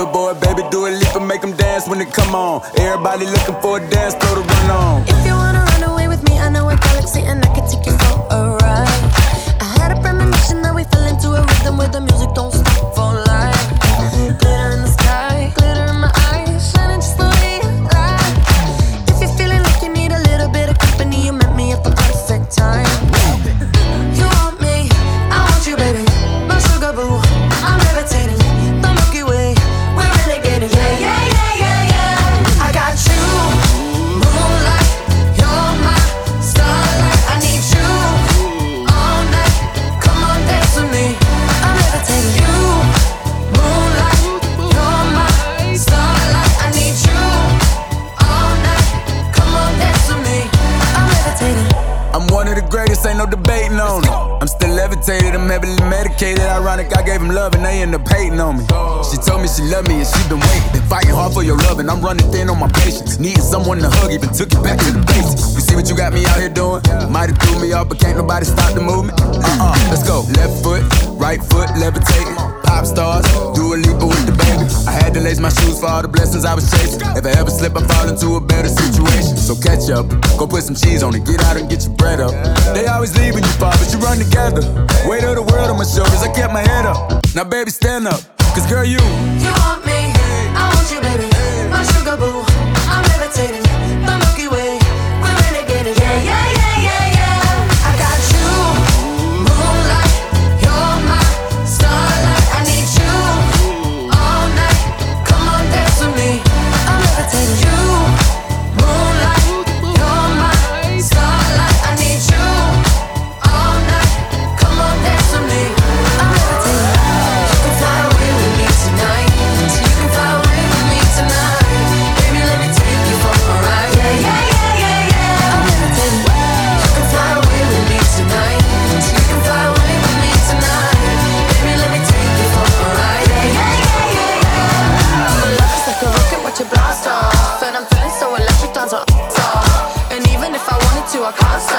hoverboard, baby, do a leap and make them dance when it come on. Everybody looking for a dance floor to run on. If you wanna run away with me, I know a galaxy and I can take you for a ride. I had a premonition that we fell into a rhythm where the music don't stop for life. Glitter in the sky, glitter in my eyes, shining just the way you like. If you're feeling like you need a little bit of company, you met me at the perfect time. You want me, I want you, baby. My sugar boo, I'm levitating. The Milky Way, we're renegading. Yeah, yeah, yeah, yeah, yeah. I got you, moonlight. You're my starlight. I need you all night. Come on, dance with me. I'm levitating. You, moonlight. You're my starlight. I need you all night. Come on, dance with me. I'm levitating. I'm one of the greatest, ain't no debating on it. I'm still levitated, I'm heavily medicated. Ironic, I gave him love and they end up hating on me. She told me she loved me and she been waiting. Been fighting hard for your love and I'm running thin on my patience. Needing someone to hug, even took it back to the basics. You see what you got me out here doing? Might have threw me off, but can't nobody stop the movement. Let's go. Left foot, right foot, levitating. Pop stars, do a leap with the baby. I had to lace my shoes for all the blessings I was chasing. If I ever slip, I fall into a better situation. So catch up, go put some cheese on it, get out and get your bread up. They always leaving you far, but you run together. Weight of the world on my shoulders, I kept my head up. Now baby, stand up, cause girl, you want me, I want you, baby. My sugar boo, I'm levitating. The Milky Way, we're renegading. Yeah, yeah, yeah, yeah, yeah. I got you, moonlight. You're my starlight. I need you all night. Come on, dance with me. I'm levitating. You, moonlight. You're my starlight. I need you all night. Come on, dance with me. I'm levitating. You can fly away with me tonight. You can fly away with me tonight. Baby, let me take you for a ride. Yeah, yeah, yeah, yeah, yeah. I'm levitating. You can fly away with me tonight. You can fly away with me tonight. Baby, let me take you for a ride. Yeah, yeah, yeah, yeah, yeah. My love is like a rocket, watch it blast off. And I'm feeling so electric, dance off. And even if I wanted to, I can't stop.